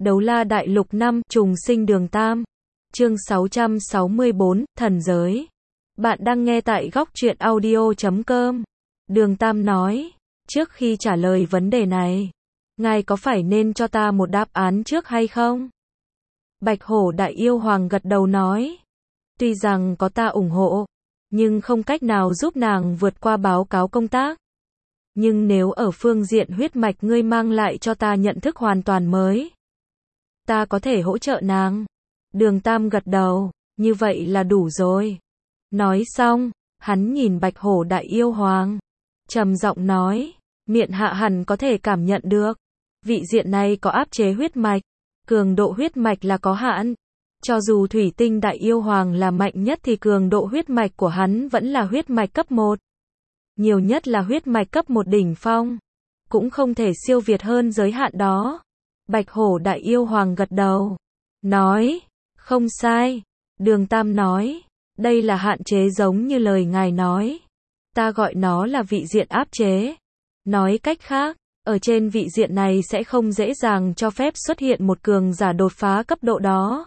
Đấu la đại lục 5, trùng sinh đường Tam. Chương 664, thần giới. Bạn đang nghe tại góc truyện audio.com. Đường Tam nói, trước khi trả lời vấn đề này, ngài có phải nên cho ta một đáp án trước hay không? Bạch hổ đại yêu hoàng gật đầu nói, tuy rằng có ta ủng hộ, nhưng không cách nào giúp nàng vượt qua báo cáo công tác. Nhưng nếu ở phương diện huyết mạch ngươi mang lại cho ta nhận thức hoàn toàn mới, ta có thể hỗ trợ nàng. Đường Tam gật đầu, như vậy là đủ rồi. Nói xong, hắn nhìn Bạch hổ đại yêu hoàng, trầm giọng nói, miệng hạ hẳn có thể cảm nhận được, vị diện này có áp chế huyết mạch, cường độ huyết mạch là có hạn. Cho dù thủy tinh đại yêu hoàng là mạnh nhất thì cường độ huyết mạch của hắn vẫn là huyết mạch cấp 1. Nhiều nhất là huyết mạch cấp 1 đỉnh phong, cũng không thể siêu việt hơn giới hạn đó. Bạch hổ đại yêu hoàng gật đầu, nói, không sai. Đường Tam nói, đây là hạn chế giống như lời ngài nói. Ta gọi nó là vị diện áp chế. Nói cách khác, ở trên vị diện này sẽ không dễ dàng cho phép xuất hiện một cường giả đột phá cấp độ đó.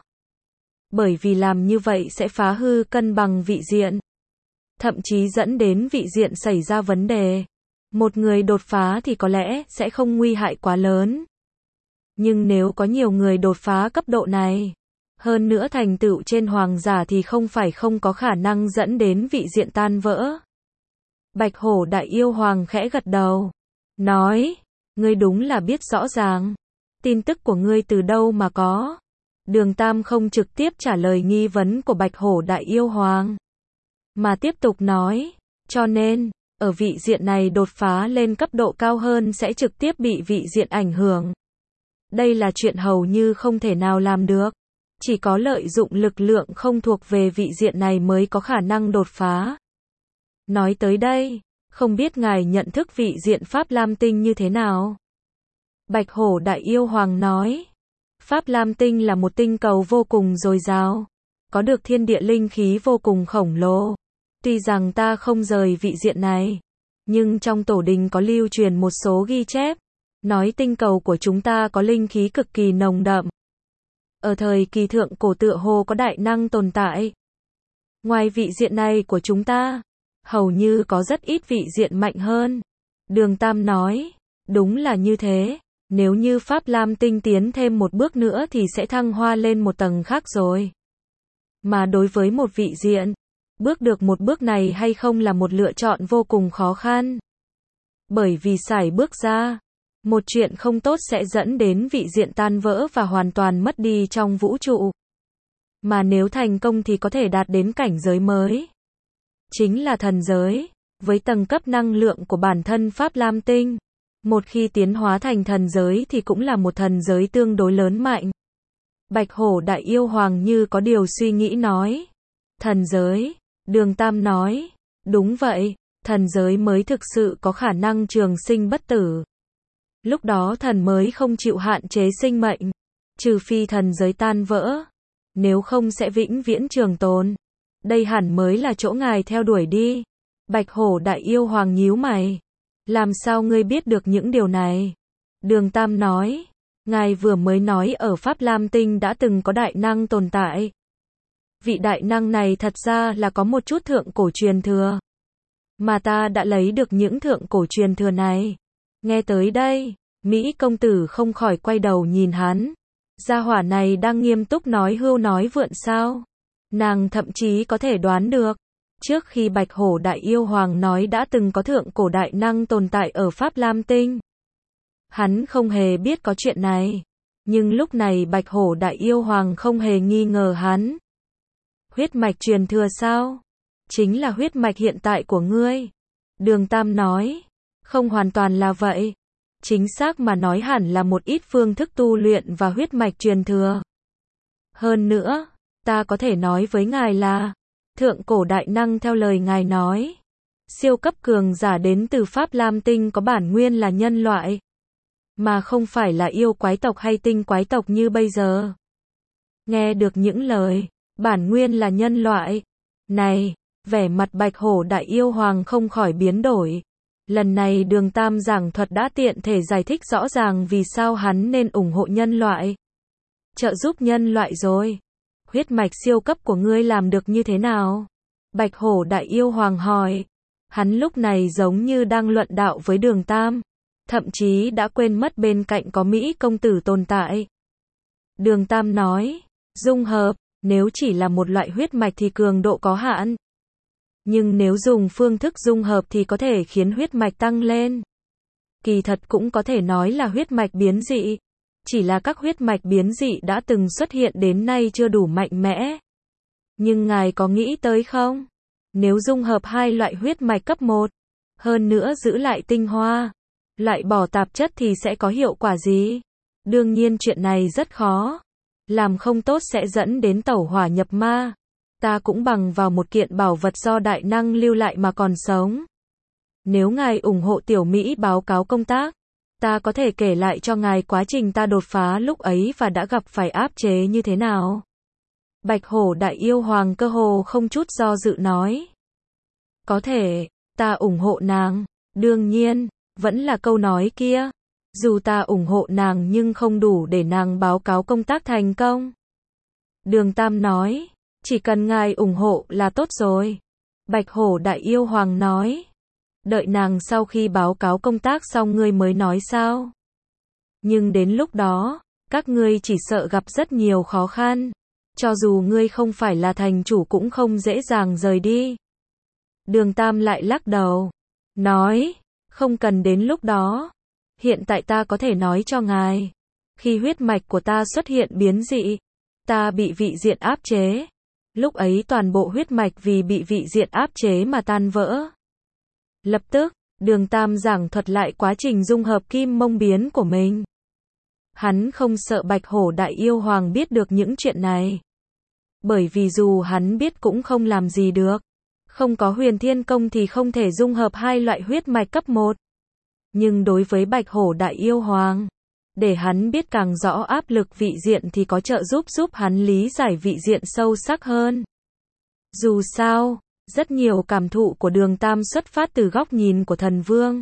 Bởi vì làm như vậy sẽ phá hư cân bằng vị diện, thậm chí dẫn đến vị diện xảy ra vấn đề. Một người đột phá thì có lẽ sẽ không nguy hại quá lớn. Nhưng nếu có nhiều người đột phá cấp độ này, hơn nữa thành tựu trên hoàng giả thì không phải không có khả năng dẫn đến vị diện tan vỡ. Bạch hổ đại yêu hoàng khẽ gật đầu, nói, ngươi đúng là biết rõ ràng. Tin tức của ngươi từ đâu mà có? Đường Tam không trực tiếp trả lời nghi vấn của Bạch hổ đại yêu hoàng, mà tiếp tục nói, cho nên, ở vị diện này đột phá lên cấp độ cao hơn sẽ trực tiếp bị vị diện ảnh hưởng. Đây là chuyện hầu như không thể nào làm được. Chỉ có lợi dụng lực lượng không thuộc về vị diện này mới có khả năng đột phá. Nói tới đây, không biết ngài nhận thức vị diện Pháp Lam Tinh như thế nào? Bạch hổ đại yêu hoàng nói, Pháp Lam Tinh là một tinh cầu vô cùng dồi dào, có được thiên địa linh khí vô cùng khổng lồ. Tuy rằng ta không rời vị diện này, nhưng trong tổ đình có lưu truyền một số ghi chép, nói tinh cầu của chúng ta có linh khí cực kỳ nồng đậm. Ở thời kỳ thượng cổ tựa hồ có đại năng tồn tại. Ngoài vị diện này của chúng ta, hầu như có rất ít vị diện mạnh hơn. Đường Tam nói, đúng là như thế, nếu như Pháp Lam Tinh tiến thêm một bước nữa thì sẽ thăng hoa lên một tầng khác rồi. Mà đối với một vị diện, bước được một bước này hay không là một lựa chọn vô cùng khó khăn. Bởi vì sải bước ra, một chuyện không tốt sẽ dẫn đến vị diện tan vỡ và hoàn toàn mất đi trong vũ trụ. Mà nếu thành công thì có thể đạt đến cảnh giới mới, chính là thần giới, với tầng cấp năng lượng của bản thân Pháp Lam Tinh. Một khi tiến hóa thành thần giới thì cũng là một thần giới tương đối lớn mạnh. Bạch hổ đại yêu hoàng như có điều suy nghĩ nói, thần giới. Đường Tam nói, đúng vậy, thần giới mới thực sự có khả năng trường sinh bất tử. Lúc đó thần mới không chịu hạn chế sinh mệnh, trừ phi thần giới tan vỡ, nếu không sẽ vĩnh viễn trường tồn. Đây hẳn mới là chỗ ngài theo đuổi đi. Bạch hổ đại yêu hoàng nhíu mày, làm sao ngươi biết được những điều này? Đường Tam nói, ngài vừa mới nói ở Pháp Lam Tinh đã từng có đại năng tồn tại. Vị đại năng này thật ra là có một chút thượng cổ truyền thừa, mà ta đã lấy được những thượng cổ truyền thừa này. Nghe tới đây, Mỹ công tử không khỏi quay đầu nhìn hắn. Gia hỏa này đang nghiêm túc nói hưu nói vượn sao? Nàng thậm chí có thể đoán được, trước khi Bạch hổ đại yêu hoàng nói đã từng có thượng cổ đại năng tồn tại ở Pháp Lam Tinh, hắn không hề biết có chuyện này. Nhưng lúc này Bạch hổ đại yêu hoàng không hề nghi ngờ hắn. Huyết mạch truyền thừa sao? Chính là huyết mạch hiện tại của ngươi. Đường Tam nói, không hoàn toàn là vậy. Chính xác mà nói hẳn là một ít phương thức tu luyện và huyết mạch truyền thừa. Hơn nữa, ta có thể nói với ngài là, thượng cổ đại năng theo lời ngài nói, siêu cấp cường giả đến từ Pháp Lam Tinh có bản nguyên là nhân loại, mà không phải là yêu quái tộc hay tinh quái tộc như bây giờ. Nghe được những lời, bản nguyên là nhân loại này, vẻ mặt Bạch hổ đại yêu hoàng không khỏi biến đổi. Lần này Đường Tam giảng thuật đã tiện thể giải thích rõ ràng vì sao hắn nên ủng hộ nhân loại. trợ giúp nhân loại rồi. Huyết mạch siêu cấp của ngươi làm được như thế nào? Bạch hổ đại yêu hoàng hỏi. Hắn lúc này giống như đang luận đạo với Đường Tam, thậm chí đã quên mất bên cạnh có Mỹ công tử tồn tại. Đường Tam nói, dung hợp, nếu chỉ là một loại huyết mạch thì cường độ có hạn. Nhưng nếu dùng phương thức dung hợp thì có thể khiến huyết mạch tăng lên. Kỳ thật cũng có thể nói là huyết mạch biến dị. Chỉ là các huyết mạch biến dị đã từng xuất hiện đến nay chưa đủ mạnh mẽ. Nhưng ngài có nghĩ tới không? Nếu dung hợp hai loại huyết mạch cấp 1, hơn nữa giữ lại tinh hoa, loại bỏ tạp chất thì sẽ có hiệu quả gì? Đương nhiên chuyện này rất khó. Làm không tốt sẽ dẫn đến tẩu hỏa nhập ma. Ta cũng bằng vào một kiện bảo vật do đại năng lưu lại mà còn sống. Nếu ngài ủng hộ tiểu Mỹ báo cáo công tác, ta có thể kể lại cho ngài quá trình ta đột phá lúc ấy và đã gặp phải áp chế như thế nào. Bạch hổ đại yêu hoàng cơ hồ không chút do dự nói. Có thể, ta ủng hộ nàng. Đương nhiên, vẫn là câu nói kia. Dù ta ủng hộ nàng nhưng không đủ để nàng báo cáo công tác thành công. Đường Tam nói, chỉ cần ngài ủng hộ là tốt rồi. Bạch hổ đại yêu hoàng nói. Đợi nàng sau khi báo cáo công tác xong ngươi mới nói sao? Nhưng đến lúc đó, các ngươi chỉ sợ gặp rất nhiều khó khăn. Cho dù ngươi không phải là thành chủ cũng không dễ dàng rời đi. Đường Tam lại lắc đầu. Nói, không cần đến lúc đó. Hiện tại ta có thể nói cho ngài. Khi huyết mạch của ta xuất hiện biến dị, ta bị vị diện áp chế. Lúc ấy toàn bộ huyết mạch vì bị vị diện áp chế mà tan vỡ. Lập tức, Đường Tam giảng thuật lại quá trình dung hợp kim mông biến của mình. Hắn không sợ Bạch hổ đại yêu hoàng biết được những chuyện này. Bởi vì dù hắn biết cũng không làm gì được. Không có huyền thiên công thì không thể dung hợp hai loại huyết mạch cấp 1. Nhưng đối với Bạch hổ đại yêu hoàng, để hắn biết càng rõ áp lực vị diện thì có trợ giúp hắn lý giải vị diện sâu sắc hơn. Dù sao, rất nhiều cảm thụ của Đường Tam xuất phát từ góc nhìn của thần vương.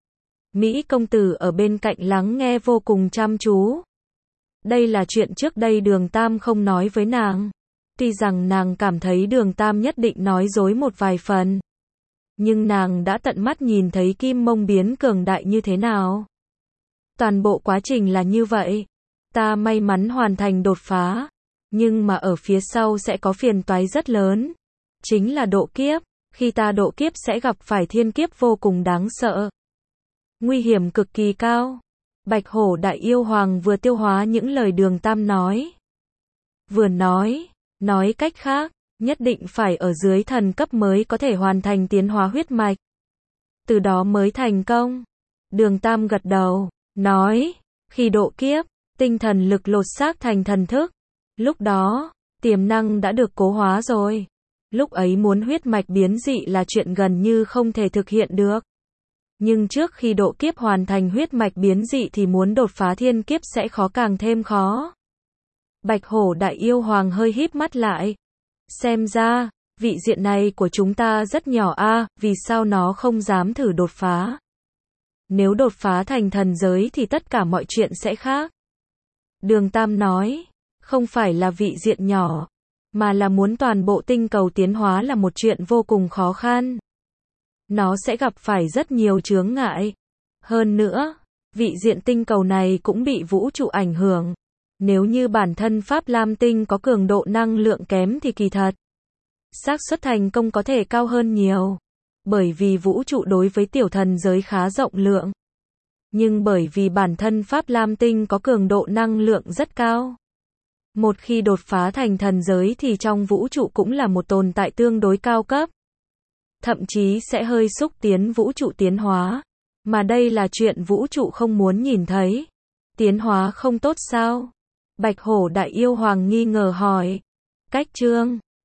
Mỹ công tử ở bên cạnh lắng nghe vô cùng chăm chú. Đây là chuyện trước đây Đường Tam không nói với nàng. Tuy rằng nàng cảm thấy Đường Tam nhất định nói dối một vài phần. Nhưng nàng đã tận mắt nhìn thấy kim mông biến cường đại như thế nào. Toàn bộ quá trình là như vậy. Ta may mắn hoàn thành đột phá. Nhưng mà ở phía sau sẽ có phiền toái rất lớn. Chính là độ kiếp. Khi ta độ kiếp sẽ gặp phải thiên kiếp vô cùng đáng sợ. Nguy hiểm cực kỳ cao. Bạch hổ đại yêu hoàng vừa tiêu hóa những lời Đường Tam nói. Vừa nói cách khác, nhất định phải ở dưới thần cấp mới có thể hoàn thành tiến hóa huyết mạch. Từ đó mới thành công. Đường Tam gật đầu, nói, khi độ kiếp, tinh thần lực lột xác thành thần thức. Lúc đó, tiềm năng đã được cố hóa rồi. Lúc ấy muốn huyết mạch biến dị là chuyện gần như không thể thực hiện được. Nhưng trước khi độ kiếp hoàn thành huyết mạch biến dị thì muốn đột phá thiên kiếp sẽ khó càng thêm khó. Bạch hổ đại yêu hoàng hơi híp mắt lại. Xem ra, vị diện này của chúng ta rất nhỏ a, vì sao nó không dám thử đột phá? Nếu đột phá thành thần giới thì tất cả mọi chuyện sẽ khác. Đường Tam nói, không phải là vị diện nhỏ, mà là muốn toàn bộ tinh cầu tiến hóa là một chuyện vô cùng khó khăn. Nó sẽ gặp phải rất nhiều chướng ngại. Hơn nữa, vị diện tinh cầu này cũng bị vũ trụ ảnh hưởng. Nếu như bản thân Pháp Lam Tinh có cường độ năng lượng kém thì kỳ thật, xác suất thành công có thể cao hơn nhiều. Bởi vì vũ trụ đối với tiểu thần giới khá rộng lượng. Nhưng bởi vì bản thân Pháp Lam Tinh có cường độ năng lượng rất cao. Một khi đột phá thành thần giới thì trong vũ trụ cũng là một tồn tại tương đối cao cấp. Thậm chí sẽ hơi xúc tiến vũ trụ tiến hóa. Mà đây là chuyện vũ trụ không muốn nhìn thấy. Tiến hóa không tốt sao? Bạch hổ đại yêu hoàng nghi ngờ hỏi. Cách chương